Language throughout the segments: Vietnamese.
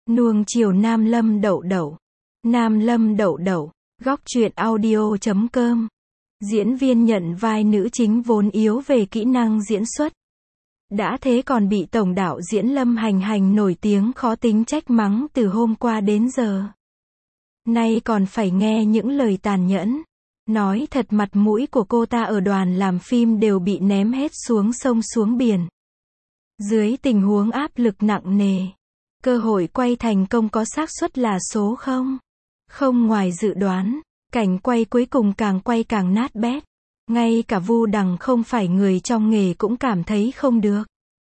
Nuông chiều Nam Lâm Đậu Đậu. Nam Lâm Đậu Đậu, góc truyện audio.com. Diễn viên nhận vai nữ chính vốn yếu về kỹ năng diễn xuất. Đã thế còn bị tổng đạo diễn Lâm Hành Hành nổi tiếng khó tính trách mắng từ hôm qua đến giờ. Nay còn phải nghe những lời tàn nhẫn. Nói thật mặt mũi của cô ta ở đoàn làm phim đều bị ném hết xuống sông xuống biển. Dưới tình huống áp lực nặng nề, cơ hội quay thành công có xác suất là số 0. Không ngoài dự đoán, cảnh quay cuối cùng càng quay càng nát bét. Ngay cả Vu Đằng không phải người trong nghề cũng cảm thấy không được.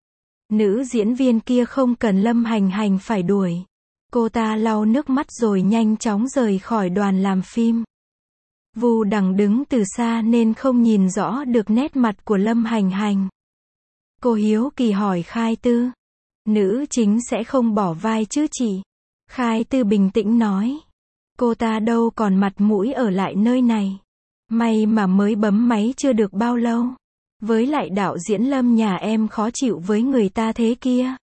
Nữ diễn viên kia không cần Lâm Hành Hành phải đuổi. Cô ta lau nước mắt rồi nhanh chóng rời khỏi đoàn làm phim. Vu Đằng đứng từ xa nên không nhìn rõ được nét mặt của Lâm Hành Hành. Cô hiếu kỳ hỏi Khai Tư. Nữ chính sẽ không bỏ vai chứ chị? Khai Tư bình tĩnh nói. Cô ta đâu còn mặt mũi ở lại nơi này. May mà mới bấm máy chưa được bao lâu. Với lại đạo diễn Lâm nhà em khó chịu với người ta thế kia.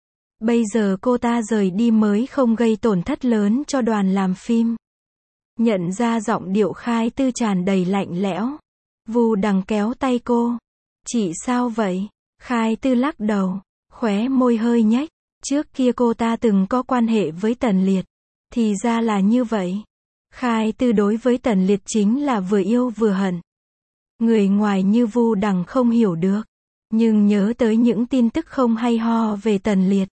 Bây giờ cô ta rời đi mới không gây tổn thất lớn cho đoàn làm phim. Nhận ra giọng điệu Khai Tư tràn đầy lạnh lẽo. Vu Đằng kéo tay cô. Chị sao vậy? Khai Tư lắc đầu, khóe môi hơi nhếch. Trước kia cô ta từng có quan hệ với Tần Liệt. Thì ra là như vậy. Khai Tư đối với Tần Liệt chính là vừa yêu vừa hận. Người ngoài như Vu Đằng không hiểu được. Nhưng nhớ tới những tin tức không hay ho về Tần Liệt.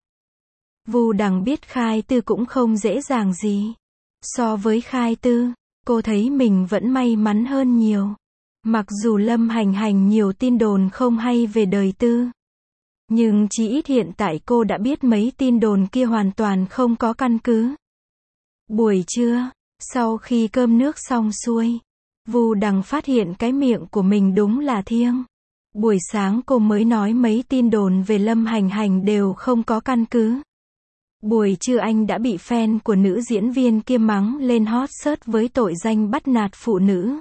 Vu Đằng biết Khai Tư cũng không dễ dàng gì. So với Khai Tư, cô thấy mình vẫn may mắn hơn nhiều. Mặc dù Lâm Hành Hành nhiều tin đồn không hay về đời tư. Nhưng chỉ ít hiện tại cô đã biết mấy tin đồn kia hoàn toàn không có căn cứ. Buổi trưa, sau khi cơm nước xong xuôi, Vu Đằng phát hiện cái miệng của mình đúng là thiêng. Buổi sáng cô mới nói mấy tin đồn về Lâm Hành Hành đều không có căn cứ. Buổi trưa anh đã bị fan của nữ diễn viên kia mắng lên hot search với tội danh bắt nạt phụ nữ.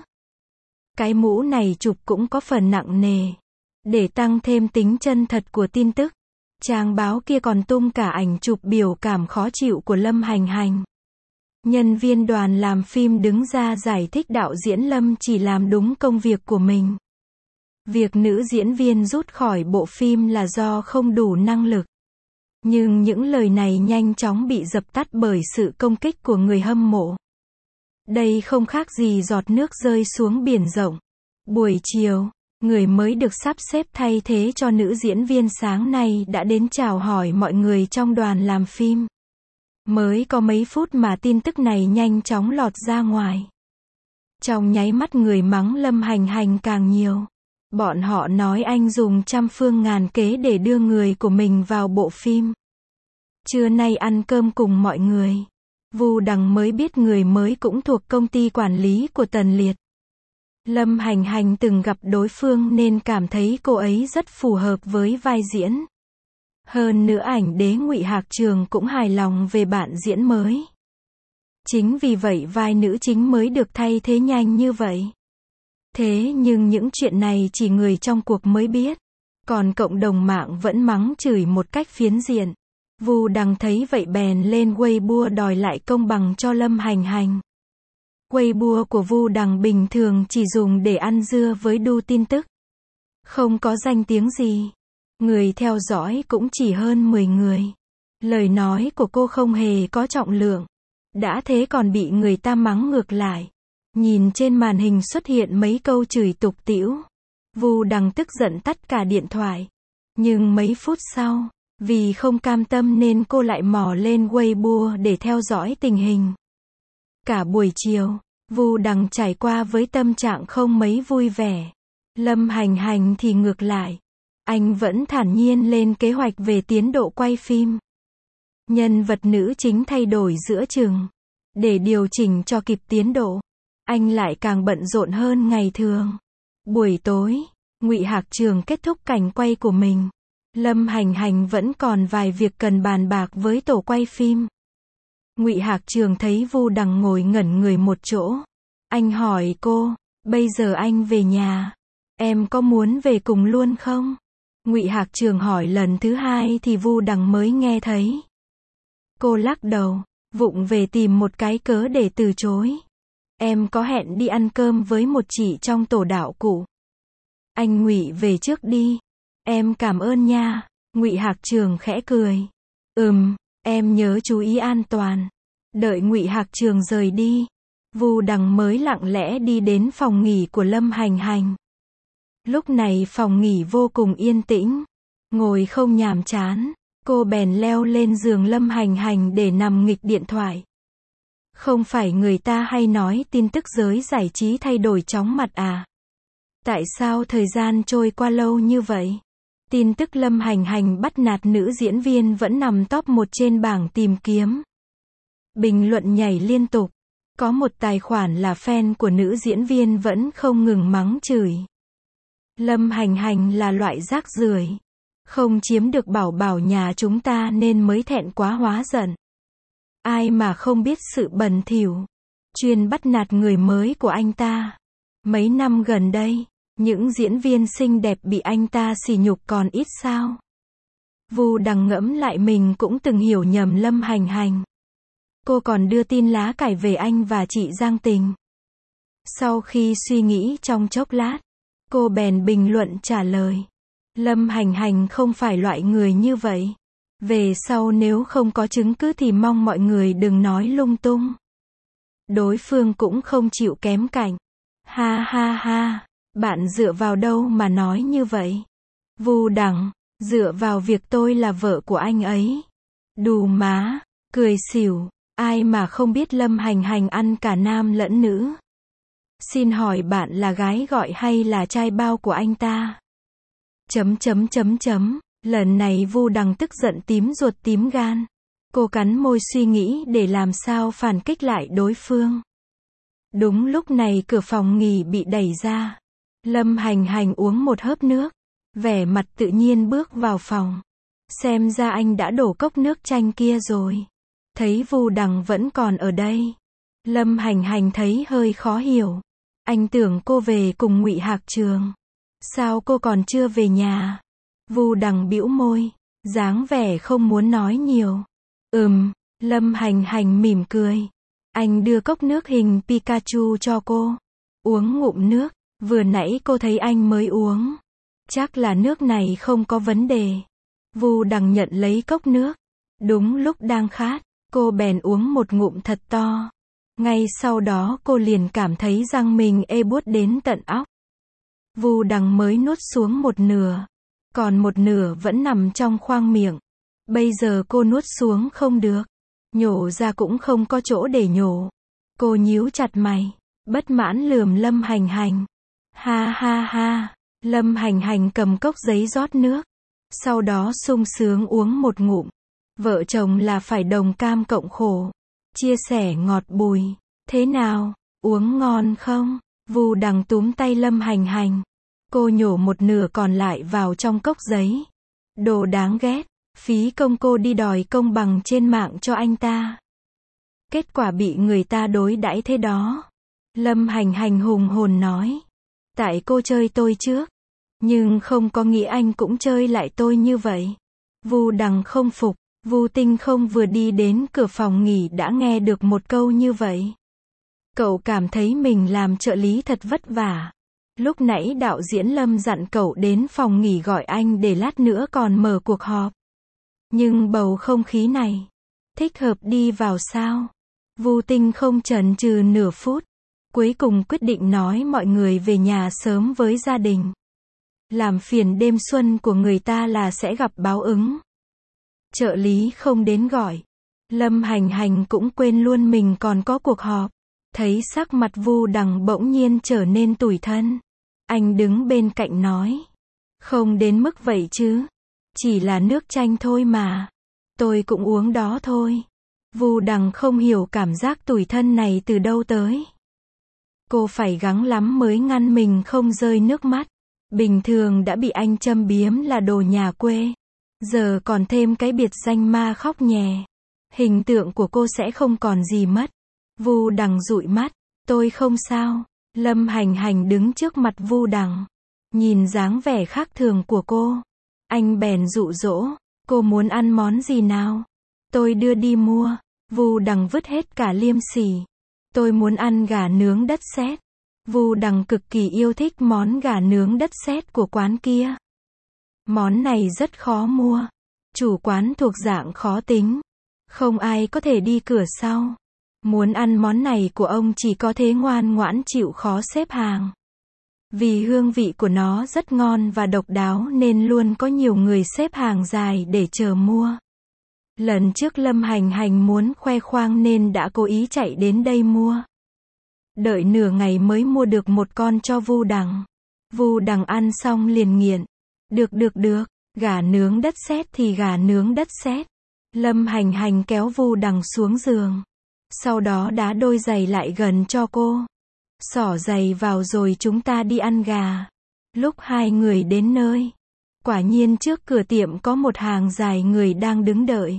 Cái mũ này chụp cũng có phần nặng nề. Để tăng thêm tính chân thật của tin tức, trang báo kia còn tung cả ảnh chụp biểu cảm khó chịu của Lâm Hành Hành. Nhân viên đoàn làm phim đứng ra giải thích đạo diễn Lâm chỉ làm đúng công việc của mình. Việc nữ diễn viên rút khỏi bộ phim là do không đủ năng lực. Nhưng những lời này nhanh chóng bị dập tắt bởi sự công kích của người hâm mộ. Đây không khác gì giọt nước rơi xuống biển rộng. Buổi chiều, người mới được sắp xếp thay thế cho nữ diễn viên sáng nay đã đến chào hỏi mọi người trong đoàn làm phim. Mới có mấy phút mà tin tức này nhanh chóng lọt ra ngoài. Trong nháy mắt người mắng Lâm Hành Hành càng nhiều. Bọn họ nói anh dùng trăm phương ngàn kế để đưa người của mình vào bộ phim. Trưa nay ăn cơm cùng mọi người. Vu Đằng mới biết người mới cũng thuộc công ty quản lý của Tần Liệt. Lâm Hành Hành từng gặp đối phương nên cảm thấy cô ấy rất phù hợp với vai diễn. Hơn nữa ảnh đế Ngụy Hạc Trường cũng hài lòng về bạn diễn mới. Chính vì vậy vai nữ chính mới được thay thế nhanh như vậy. Thế nhưng những chuyện này chỉ người trong cuộc mới biết. Còn cộng đồng mạng vẫn mắng chửi một cách phiến diện. Vu Đằng thấy vậy bèn lên Weibo đòi lại công bằng cho Lâm Hành Hành. Weibo của Vu Đằng bình thường chỉ dùng để ăn dưa với đu tin tức. Không có danh tiếng gì. Người theo dõi cũng chỉ hơn 10 người. Lời nói của cô không hề có trọng lượng. Đã thế còn bị người ta mắng ngược lại. Nhìn trên màn hình xuất hiện mấy câu chửi tục tĩu. Vu Đằng tức giận tắt cả điện thoại. Nhưng mấy phút sau, vì không cam tâm nên cô lại mò lên Weibo để theo dõi tình hình. Cả buổi chiều, Vu Đằng trải qua với tâm trạng không mấy vui vẻ. Lâm Hành Hành thì ngược lại. Anh vẫn thản nhiên lên kế hoạch về tiến độ quay phim. Nhân vật nữ chính thay đổi giữa chừng. Để điều chỉnh cho kịp tiến độ, anh lại càng bận rộn hơn ngày thường. Buổi tối, Ngụy Hạc Trường kết thúc cảnh quay của mình. Lâm Hành Hành vẫn còn vài việc cần bàn bạc với tổ quay phim. Ngụy Hạc Trường thấy Vu Đằng ngồi ngẩn người một chỗ. Anh hỏi cô, bây giờ anh về nhà, em có muốn về cùng luôn không? Ngụy Hạc Trường hỏi lần thứ hai thì Vu Đằng mới nghe thấy. Cô lắc đầu, vụng về tìm một cái cớ để từ chối. Em có hẹn đi ăn cơm với một chị trong tổ đạo cụ. Anh Ngụy về trước đi. Em cảm ơn nha. Ngụy Hạc Trường khẽ cười. Em nhớ chú ý an toàn. Đợi Ngụy Hạc Trường rời đi, Vu Đằng mới lặng lẽ đi đến phòng nghỉ của Lâm Hành Hành. Lúc này phòng nghỉ vô cùng yên tĩnh. Ngồi không nhàm chán, cô bèn leo lên giường Lâm Hành Hành để nằm nghịch điện thoại. Không phải người ta hay nói tin tức giới giải trí thay đổi chóng mặt à? Tại sao thời gian trôi qua lâu như vậy? Tin tức Lâm Hành Hành bắt nạt nữ diễn viên vẫn nằm top 1 trên bảng tìm kiếm. Bình luận nhảy liên tục. Có một tài khoản là fan của nữ diễn viên vẫn không ngừng mắng chửi. Lâm Hành Hành là loại rác rưởi. Không chiếm được bảo bảo nhà chúng ta nên mới thẹn quá hóa giận. Ai mà không biết sự bẩn thỉu, chuyên bắt nạt người mới của anh ta. Mấy năm gần đây, những diễn viên xinh đẹp bị anh ta sỉ nhục còn ít sao? Vu Đằng ngẫm lại mình cũng từng hiểu nhầm Lâm Hành Hành. Cô còn đưa tin lá cải về anh và chị Giang Tình. Sau khi suy nghĩ trong chốc lát, cô bèn bình luận trả lời. Lâm Hành Hành không phải loại người như vậy. Về sau nếu không có chứng cứ thì mong mọi người đừng nói lung tung. Đối phương cũng không chịu kém cạnh. Ha ha ha, bạn dựa vào đâu mà nói như vậy? Vu Đằng, dựa vào việc tôi là vợ của anh ấy. Đù má, cười xỉu, ai mà không biết Lâm Hành Hành ăn cả nam lẫn nữ. Xin hỏi bạn là gái gọi hay là trai bao của anh ta? Lần này Vu Đằng tức giận tím ruột tím gan. Cô cắn môi suy nghĩ để làm sao phản kích lại đối phương. Đúng lúc này cửa phòng nghỉ bị đẩy ra. Lâm Hành Hành uống một hớp nước, vẻ mặt tự nhiên bước vào phòng. Xem ra anh đã đổ cốc nước chanh kia rồi. Thấy Vu Đằng vẫn còn ở đây, Lâm Hành Hành thấy hơi khó hiểu. Anh tưởng cô về cùng Ngụy Hạc Trường. Sao cô còn chưa về nhà? Vu Đằng bĩu môi, dáng vẻ không muốn nói nhiều. Lâm Hành Hành mỉm cười. Anh đưa cốc nước hình Pikachu cho cô. Uống ngụm nước, vừa nãy cô thấy anh mới uống. Chắc là nước này không có vấn đề. Vu Đằng nhận lấy cốc nước. Đúng lúc đang khát, cô bèn uống một ngụm thật to. Ngay sau đó cô liền cảm thấy răng mình ê buốt đến tận óc. Vu Đằng mới nuốt xuống một nửa, còn một nửa vẫn nằm trong khoang miệng. Bây giờ cô nuốt xuống không được, nhổ ra cũng không có chỗ để nhổ. Cô nhíu chặt mày, bất mãn lườm Lâm Hành Hành. Ha ha ha, Lâm Hành Hành cầm cốc giấy rót nước, sau đó sung sướng uống một ngụm. Vợ chồng là phải đồng cam cộng khổ, chia sẻ ngọt bùi. Thế nào, uống ngon không? Vu Đằng túm tay Lâm Hành Hành. Cô nhổ một nửa còn lại vào trong cốc giấy. Đồ đáng ghét, phí công cô đi đòi công bằng trên mạng cho anh ta. Kết quả bị người ta đối đãi thế đó. Lâm Hành Hành hùng hồn nói. Tại cô chơi tôi trước, nhưng không có nghĩ anh cũng chơi lại tôi như vậy. Vu Đằng không phục. Vu Tinh không vừa đi đến cửa phòng nghỉ đã nghe được một câu như vậy. Cậu cảm thấy mình làm trợ lý thật vất vả. Lúc nãy đạo diễn Lâm dặn cậu đến phòng nghỉ gọi anh để lát nữa còn mở cuộc họp. Nhưng bầu không khí này, thích hợp đi vào sao? Vu Tinh không chần chừ nửa phút, cuối cùng quyết định nói mọi người về nhà sớm với gia đình. Làm phiền đêm xuân của người ta là sẽ gặp báo ứng. Trợ lý không đến gọi. Lâm Hành Hành cũng quên luôn mình còn có cuộc họp. Thấy sắc mặt Vu Đằng bỗng nhiên trở nên tủi thân. Anh đứng bên cạnh nói. Không đến mức vậy chứ. Chỉ là nước chanh thôi mà. Tôi cũng uống đó thôi. Vu Đằng không hiểu cảm giác tủi thân này từ đâu tới. Cô phải gắng lắm mới ngăn mình không rơi nước mắt. Bình thường đã bị anh châm biếm là đồ nhà quê. Giờ còn thêm cái biệt danh ma khóc nhè. Hình tượng của cô sẽ không còn gì mất. Vu Đằng dụi mắt. Tôi không sao. Lâm Hành Hành đứng trước mặt Vu Đằng. Nhìn dáng vẻ khác thường của cô. Anh bèn dụ dỗ. Cô muốn ăn món gì nào? Tôi đưa đi mua. Vu Đằng vứt hết cả liêm sỉ. Tôi muốn ăn gà nướng đất sét. Vu Đằng cực kỳ yêu thích món gà nướng đất sét của quán kia. Món này rất khó mua. Chủ quán thuộc dạng khó tính. Không ai có thể đi cửa sau. Muốn ăn món này của ông chỉ có thể ngoan ngoãn chịu khó xếp hàng. Vì hương vị của nó rất ngon và độc đáo nên luôn có nhiều người xếp hàng dài để chờ mua. Lần trước Lâm Hành Hành muốn khoe khoang nên đã cố ý chạy đến đây mua. Đợi nửa ngày mới mua được một con cho Vu Đằng. Vu Đằng ăn xong liền nghiện. Được, gà nướng đất sét thì gà nướng đất sét. Lâm Hành Hành kéo Vu Đằng xuống giường. Sau đó đá đôi giày lại gần cho cô. Xỏ giày vào rồi chúng ta đi ăn gà. Lúc hai người đến nơi, quả nhiên trước cửa tiệm có một hàng dài người đang đứng đợi.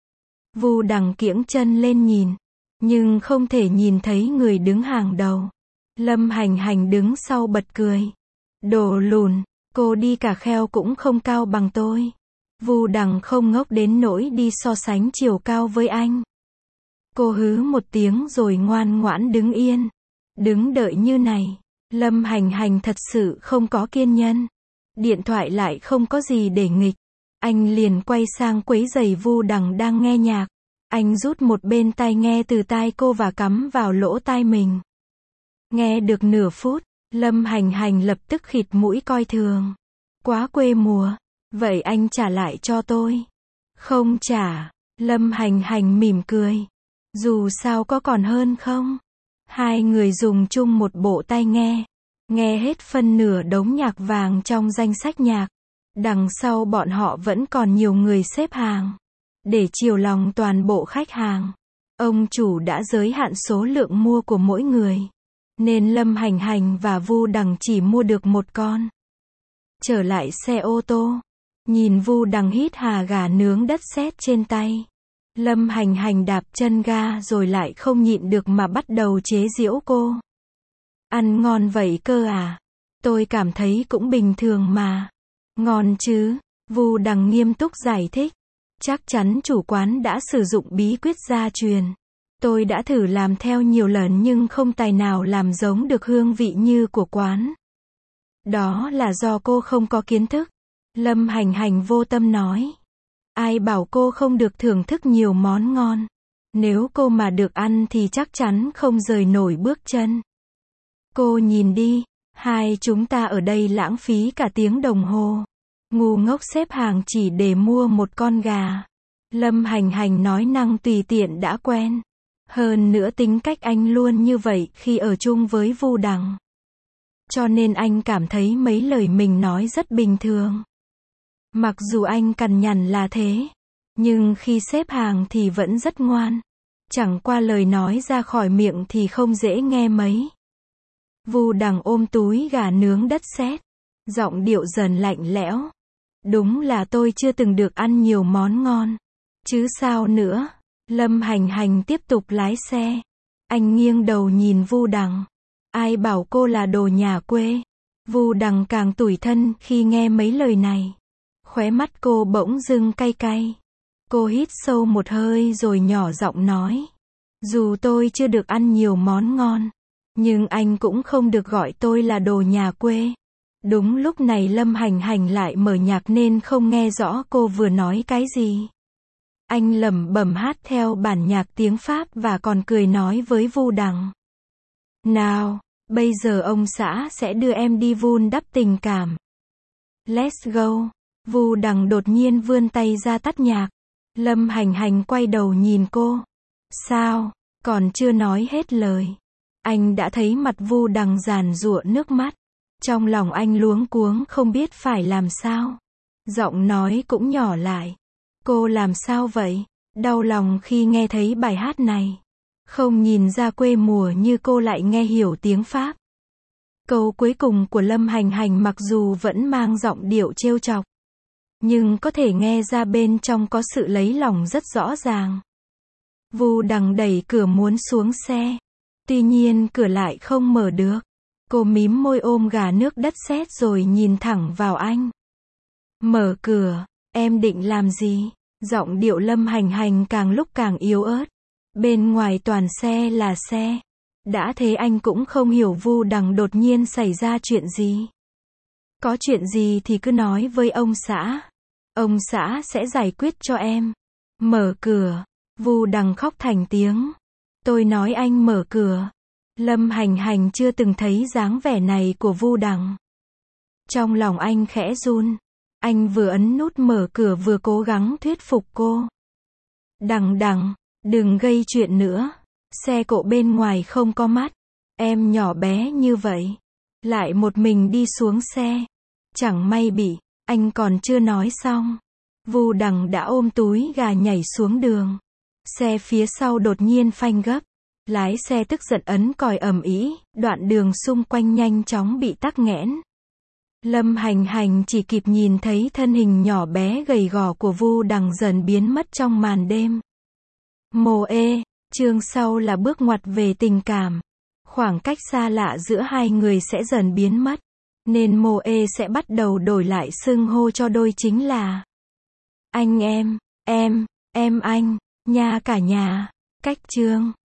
Vu Đằng kiễng chân lên nhìn, nhưng không thể nhìn thấy người đứng hàng đầu. Lâm Hành Hành đứng sau bật cười. Đồ lùn, cô đi cà kheo cũng không cao bằng tôi. Vu Đằng không ngốc đến nỗi đi so sánh chiều cao với anh. Cô hứ một tiếng rồi ngoan ngoãn đứng yên. Đứng đợi như này, Lâm Hành Hành thật sự không có kiên nhẫn. Điện thoại lại không có gì để nghịch. Anh liền quay sang quấy giày Vu Đằng đang nghe nhạc. Anh rút một bên tai nghe từ tai cô và cắm vào lỗ tai mình. Nghe được nửa phút, Lâm Hành Hành lập tức khịt mũi coi thường. Quá quê mùa, vậy anh trả lại cho tôi. Không trả, Lâm Hành Hành mỉm cười. Dù sao có còn hơn không? Hai người dùng chung một bộ tai nghe. Nghe hết phân nửa đống nhạc vàng trong danh sách nhạc. Đằng sau bọn họ vẫn còn nhiều người xếp hàng. Để chiều lòng toàn bộ khách hàng, ông chủ đã giới hạn số lượng mua của mỗi người. Nên Lâm Hành Hành và Vu Đằng chỉ mua được một con. Trở lại xe ô tô, nhìn Vu Đằng hít hà gà nướng đất sét trên tay. Lâm Hành Hành đạp chân ga rồi lại không nhịn được mà bắt đầu chế giễu cô. Ăn ngon vậy cơ à? Tôi cảm thấy cũng bình thường mà. Ngon chứ? Vu Đằng nghiêm túc giải thích. Chắc chắn chủ quán đã sử dụng bí quyết gia truyền. Tôi đã thử làm theo nhiều lần nhưng không tài nào làm giống được hương vị như của quán. Đó là do cô không có kiến thức. Lâm Hành Hành vô tâm nói. Ai bảo cô không được thưởng thức nhiều món ngon. Nếu cô mà được ăn thì chắc chắn không rời nổi bước chân. Cô nhìn đi, hai chúng ta ở đây lãng phí cả tiếng đồng hồ. Ngu ngốc xếp hàng chỉ để mua một con gà. Lâm Hành Hành nói năng tùy tiện đã quen. Hơn nữa tính cách anh luôn như vậy khi ở chung với Vu Đằng. Cho nên anh cảm thấy mấy lời mình nói rất bình thường. Mặc dù anh cằn nhằn là thế, nhưng khi xếp hàng thì vẫn rất ngoan. Chẳng qua lời nói ra khỏi miệng thì không dễ nghe mấy. Vu Đằng ôm túi gà nướng đất sét, giọng điệu dần lạnh lẽo. Đúng là tôi chưa từng được ăn nhiều món ngon. Chứ sao nữa? Lâm Hành Hành tiếp tục lái xe. Anh nghiêng đầu nhìn Vu Đằng. Ai bảo cô là đồ nhà quê? Vu Đằng càng tủi thân khi nghe mấy lời này. Khóe mắt cô bỗng dưng cay cay. Cô hít sâu một hơi rồi nhỏ giọng nói. Dù tôi chưa được ăn nhiều món ngon, nhưng anh cũng không được gọi tôi là đồ nhà quê. Đúng lúc này Lâm Hành Hành lại mở nhạc nên không nghe rõ cô vừa nói cái gì. Anh lẩm bẩm hát theo bản nhạc tiếng Pháp và còn cười nói với Vu Đằng. Nào, bây giờ ông xã sẽ đưa em đi vun đắp tình cảm. Let's go. Vu Đằng đột nhiên vươn tay ra tắt nhạc. Lâm Hành Hành quay đầu nhìn cô. Sao? Còn chưa nói hết lời. Anh đã thấy mặt Vu Đằng giàn giụa nước mắt. Trong lòng anh luống cuống không biết phải làm sao. Giọng nói cũng nhỏ lại. Cô làm sao vậy? Đau lòng khi nghe thấy bài hát này. Không nhìn ra quê mùa như cô lại nghe hiểu tiếng Pháp. Câu cuối cùng của Lâm Hành Hành mặc dù vẫn mang giọng điệu trêu chọc, nhưng có thể nghe ra bên trong có sự lấy lòng rất rõ ràng. Vu Đằng đẩy cửa muốn xuống xe. Tuy nhiên cửa lại không mở được. Cô mím môi ôm gà nước đất sét rồi nhìn thẳng vào anh. Mở cửa, em định làm gì? Giọng điệu Lâm Hành Hành càng lúc càng yếu ớt. Bên ngoài toàn xe là xe. Đã thế anh cũng không hiểu Vu Đằng đột nhiên xảy ra chuyện gì. Có chuyện gì thì cứ nói với ông xã. Ông xã sẽ giải quyết cho em. Mở cửa. Vu Đằng khóc thành tiếng. Tôi nói anh mở cửa. Lâm Hành Hành chưa từng thấy dáng vẻ này của Vu Đằng. Trong lòng anh khẽ run. Anh vừa ấn nút mở cửa vừa cố gắng thuyết phục cô. Đằng đằng, đừng gây chuyện nữa. Xe cộ bên ngoài không có mắt. Em nhỏ bé như vậy. Lại một mình đi xuống xe. Chẳng may bị, anh còn chưa nói xong. Vu Đằng đã ôm túi gà nhảy xuống đường. Xe phía sau đột nhiên phanh gấp. Lái xe tức giận ấn còi ầm ĩ, đoạn đường xung quanh nhanh chóng bị tắc nghẽn. Lâm Hành Hành chỉ kịp nhìn thấy thân hình nhỏ bé gầy gò của Vu Đằng dần biến mất trong màn đêm. Mồ ê, chương sau là bước ngoặt về tình cảm. Khoảng cách xa lạ giữa hai người sẽ dần biến mất. Nên Mồ ê sẽ bắt đầu đổi lại xưng hô cho đôi chính là anh em anh, nha cả nhà. Cách chương